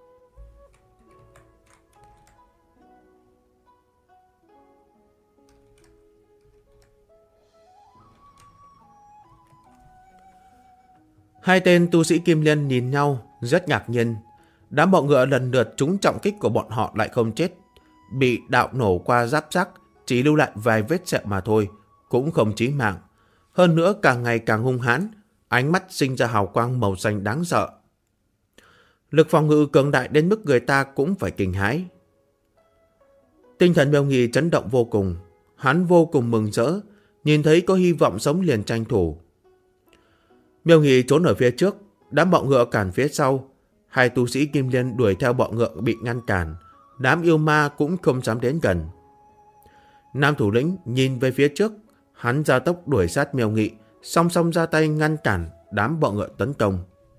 [SPEAKER 1] Hai tên tu sĩ Kim Liên nhìn nhau, rất ngạc nhiên. Đám bọ ngựa lần lượt trúng trọng kích của bọn họ lại không chết. Bị đạo nổ qua giáp xác, chỉ lưu lại vài vết sẹo mà thôi, cũng không chí mạng. Hơn nữa càng ngày càng hung hãn, ánh mắt sinh ra hào quang màu xanh đáng sợ. Lực phòng ngự cường đại đến mức người ta cũng phải kinh hãi. Tinh thần Miêu Nghị chấn động vô cùng, hắn vô cùng mừng rỡ, nhìn thấy có hy vọng sống liền tranh thủ. Miêu Nghị trốn ở phía trước, đám bọ ngựa cản phía sau. Hai tu sĩ Kim Liên đuổi theo bọ ngựa bị ngăn cản, đám yêu ma cũng không dám đến gần. Nam thủ lĩnh nhìn về phía trước, hắn gia tốc đuổi sát Miêu Nghị, song song ra tay ngăn cản đám bọ ngựa tấn công.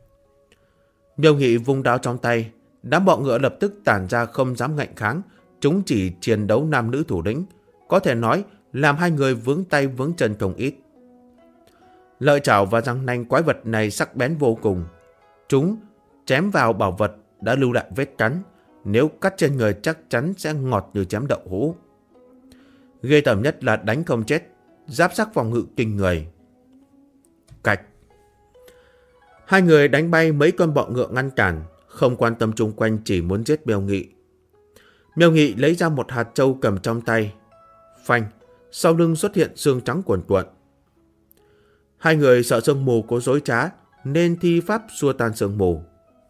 [SPEAKER 1] Miêu Nghị vung đao trong tay, đám bọ ngựa lập tức tản ra không dám ngạnh kháng, chúng chỉ chiến đấu nam nữ thủ lĩnh, có thể nói làm hai người vướng tay vướng chân không ít. Lợi chảo và răng nanh quái vật này sắc bén vô cùng, chúng chém vào bảo vật đã lưu lại vết cắn, nếu cắt trên người chắc chắn sẽ ngọt như chém đậu hũ. Ghê tởm nhất là đánh không chết, giáp sắc phòng ngự kinh người. Cạch. Hai người đánh bay mấy con bọ ngựa ngăn cản, không quan tâm chung quanh, chỉ muốn giết Miêu Nghị. Miêu Nghị lấy ra một hạt châu cầm trong tay. Phanh, sau lưng xuất hiện xương trắng cuồn cuộn. Hai người sợ sương mù có dối trá nên thi pháp xua tan sương mù.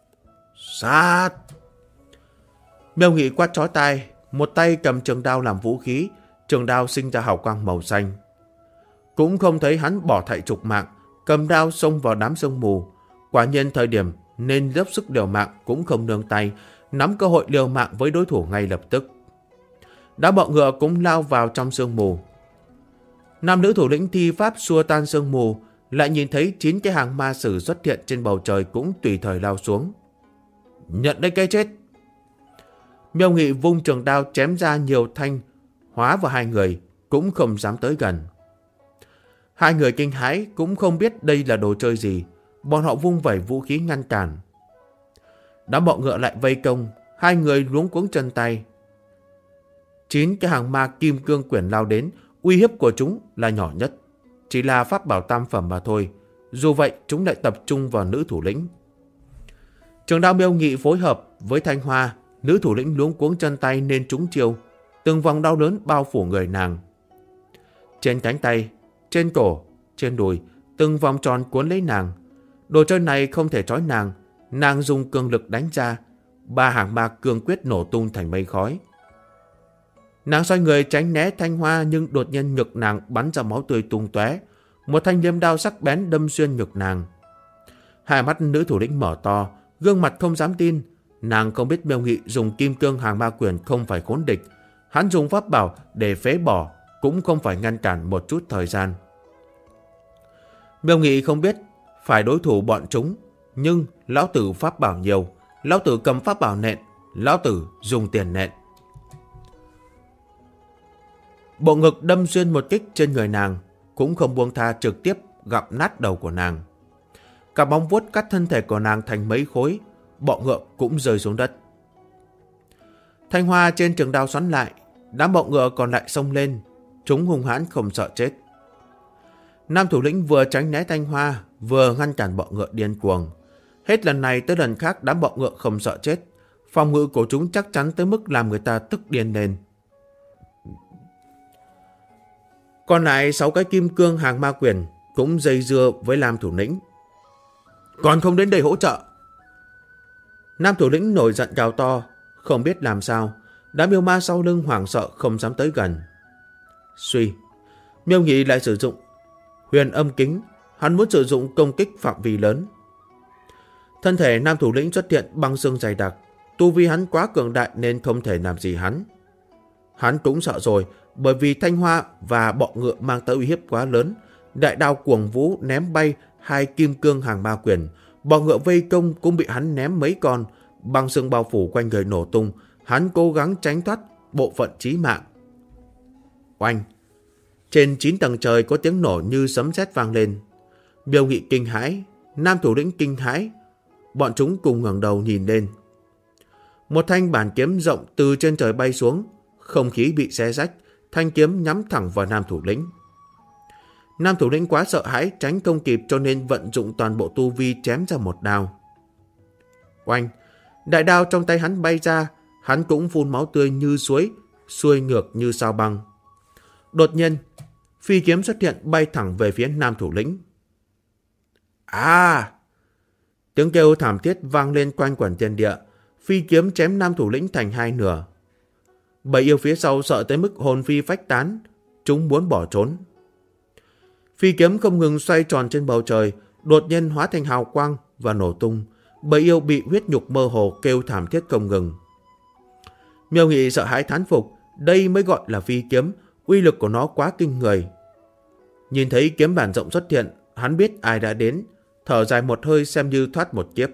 [SPEAKER 1] Sát! Miêu Nghị quát chói tai, một tay cầm trường đao làm vũ khí, trường đao sinh ra hào quang màu xanh. Cũng không thấy hắn bỏ thảy trục mạng, cầm đao xông vào đám sương mù. Quả nhiên thời điểm nên dốc sức liều mạng cũng không nương tay, nắm cơ hội liều mạng với đối thủ ngay lập tức. Đám bọ ngựa cũng lao vào trong sương mù. Nam nữ thủ lĩnh thi pháp xua tan sương mù, lại nhìn thấy 9 cái hàng ma sử xuất hiện trên bầu trời cũng tùy thời lao xuống. Nhận lấy cái chết! Miêu Nghị vung trường đao chém ra nhiều thanh, hóa vào hai người, cũng không dám tới gần. Hai người kinh hãi cũng không biết đây là đồ chơi gì, bọn họ vung vẩy vũ khí ngăn cản. Đám bọ ngựa lại vây công, hai người luống cuống chân tay. 9 cái hàng ma kim cương quyển lao đến, uy hiếp của chúng là nhỏ nhất, chỉ là pháp bảo tam phẩm mà thôi. Dù vậy chúng lại tập trung vào nữ thủ lĩnh. Trường đao Miêu Nghị phối hợp với thanh hoa, nữ thủ lĩnh luống cuống chân tay nên trúng chiêu, từng vòng đau lớn bao phủ người nàng. Trên cánh tay, trên cổ, trên đùi, từng vòng tròn cuốn lấy nàng. Đồ chơi này không thể trói nàng, nàng dùng cường lực đánh ra, 3 hàng ma cương quyết nổ tung thành mây khói. Nàng xoay người tránh né thanh hoa, nhưng đột nhiên ngực nàng bắn ra máu tươi tung tóe, một thanh liêm đao sắc bén đâm xuyên ngực nàng. Hai mắt nữ thủ lĩnh mở to, gương mặt không dám tin. Nàng không biết Miêu Nghị dùng kim cương hàng ma quyền không phải khốn địch, hắn dùng pháp bảo để phế bỏ cũng không phải ngăn cản một chút thời gian. Miêu Nghị không biết phải đối thủ bọn chúng, nhưng lão tử pháp bảo nhiều, lão tử cầm pháp bảo nện, lão tử dùng tiền nện. Bộ ngực đâm xuyên một kích trên người nàng, cũng không buông tha, trực tiếp gặm nát đầu của nàng. Cả bóng vuốt cắt thân thể của nàng thành mấy khối, bọ ngựa cũng rơi xuống đất. Thanh hoa trên trường đao xoắn lại, đám bọ ngựa còn lại xông lên, chúng hung hãn không sợ chết. Nam thủ lĩnh vừa tránh né thanh hoa, vừa ngăn cản bọ ngựa điên cuồng. Hết lần này tới lần khác đám bọ ngựa không sợ chết, phòng ngự của chúng chắc chắn tới mức làm người ta tức điên lên. Còn lại 6 cái kim cương hàng ma quyền cũng dây dưa với Nam thủ lĩnh. Còn không đến đây hỗ trợ! Nam thủ lĩnh nổi giận gào to, không biết làm sao, đám yêu ma sau lưng hoảng sợ không dám tới gần. Suy, Miêu Nghị lại sử dụng huyền âm kính, hắn muốn sử dụng công kích phạm vi lớn. Thân thể nam thủ lĩnh xuất hiện băng xương dày đặc, tu vi hắn quá cường đại nên không thể làm gì hắn. Hắn cũng sợ rồi, bởi vì thanh hoa và bọ ngựa mang tới uy hiếp quá lớn. Đại đao cuồng vũ ném bay 2 kim cương hàng ma quyền, bọ ngựa vây công cũng bị hắn ném mấy con, băng xương bao phủ quanh người nổ tung, hắn cố gắng tránh thoát bộ phận chí mạng. Oanh! Trên 9 tầng trời có tiếng nổ như sấm sét vang lên. Miêu Nghị kinh hãi, nam thủ lĩnh kinh hãi, bọn chúng cùng ngẩng đầu nhìn lên. Một thanh bản kiếm rộng từ trên trời bay xuống, không khí bị xé rách, thanh kiếm nhắm thẳng vào nam thủ lĩnh. Nam thủ lĩnh quá sợ hãi, tránh không kịp cho nên vận dụng toàn bộ tu vi chém ra một đao. Oanh! Đại đao trong tay hắn bay ra, hắn cũng phun máu tươi như suối, xuôi ngược như sao băng. Đột nhiên, phi kiếm xuất hiện bay thẳng về phía nam thủ lĩnh. À! Tiếng kêu thảm thiết vang lên quanh quẩn thiên địa, phi kiếm chém nam thủ lĩnh thành 2 nửa. Bầy yêu phía sau sợ tới mức hồn phi phách tán, chúng muốn bỏ trốn. Phi kiếm không ngừng xoay tròn trên bầu trời, đột nhiên hóa thành hào quang và nổ tung. Bầy yêu bị huyết nhục mơ hồ kêu thảm thiết không ngừng. Miêu Nghị sợ hãi thán phục, đây mới gọi là phi kiếm, uy lực của nó quá kinh người. Nhìn thấy kiếm bản rộng xuất hiện, hắn biết ai đã đến, thở dài một hơi xem như thoát một kiếp.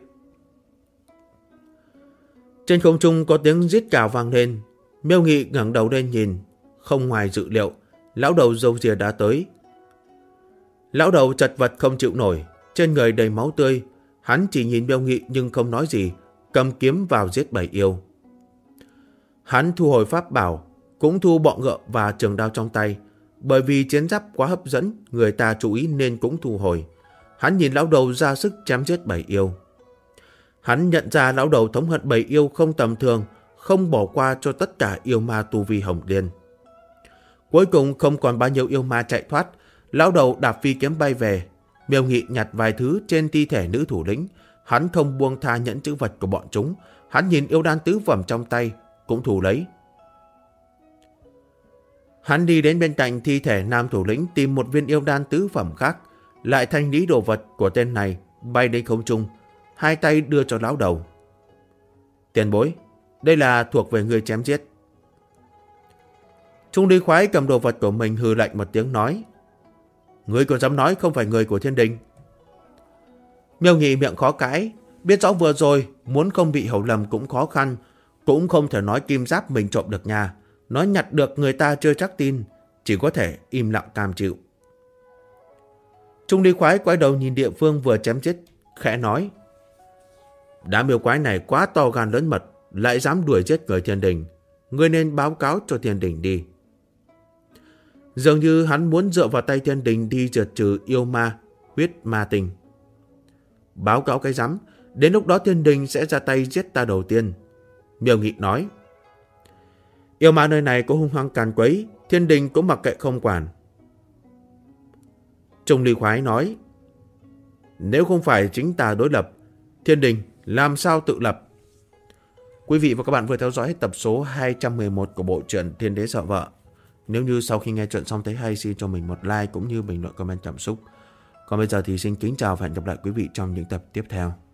[SPEAKER 1] Trên không trung có tiếng rít gào vang lên. Miêu Nghị ngẩng đầu lên nhìn, không ngoài dự liệu, lão đầu râu ria đã tới. Lão đầu chật vật không chịu nổi, trên người đầy máu tươi. Hắn chỉ nhìn Miêu Nghị nhưng không nói gì, cầm kiếm vào giết bầy yêu. Hắn thu hồi pháp bảo, cũng thu bọ ngựa và trường đao trong tay. Bởi vì chiến giáp quá hấp dẫn, người ta chú ý nên cũng thu hồi. Hắn nhìn lão đầu ra sức chém giết bầy yêu. Hắn nhận ra lão đầu thống hận bầy yêu không tầm thường, không bỏ qua cho tất cả yêu ma tu vi hồng liên. Cuối cùng không còn bao nhiêu yêu ma chạy thoát, lão đầu đạp phi kiếm bay về. Miêu Nghị nhặt vài thứ trên thi thể nữ thủ lĩnh, hắn không buông tha nhẫn chữ vật của bọn chúng. Hắn nhìn yêu đan tứ phẩm trong tay, cũng thủ lấy. Hắn đi đến bên cạnh thi thể nam thủ lĩnh tìm một viên yêu đan tứ phẩm khác, lại thanh lý đồ vật của tên này, bay đến không trung, hai tay đưa cho lão đầu. Tiền bối, đây là thuộc về người chém giết. Trung Ly Khoái cầm đồ vật của mình hừ lạnh một tiếng nói, ngươi còn dám nói không phải người của thiên đình? Miêu Nghị miệng khó cãi, biết rõ vừa rồi muốn không bị hiểu lầm cũng khó khăn, cũng không thể nói kim giáp mình trộm được nhà, nói nhặt được người ta chưa chắc tin, chỉ có thể im lặng cam chịu. Trung Ly Khoái quay đầu nhìn địa phương vừa chém chết, khẽ nói, đám yêu quái này quá to gan lớn mật, lại dám đuổi giết người thiên đình, ngươi nên báo cáo cho thiên đình đi. Dường như hắn muốn dựa vào tay thiên đình đi diệt trừ yêu ma, huyết ma tinh. Báo cáo cái rắm, đến lúc đó thiên đình sẽ ra tay giết ta đầu tiên. Miêu Nghị nói, yêu ma nơi này có hung hăng càn quấy, thiên đình cũng mặc kệ không quản. Trung Ly Khoái nói, nếu không phải chính ta đối lập, thiên đình làm sao tự lập? Quý vị và các bạn vừa theo dõi hết tập số 211 của bộ truyện Thiên Đế Sợ Vợ. Nếu như sau khi nghe chuyện xong thấy hay, xin cho mình một like cũng như bình luận comment cảm xúc. Còn bây giờ thì xin kính chào và hẹn gặp lại quý vị trong những tập tiếp theo.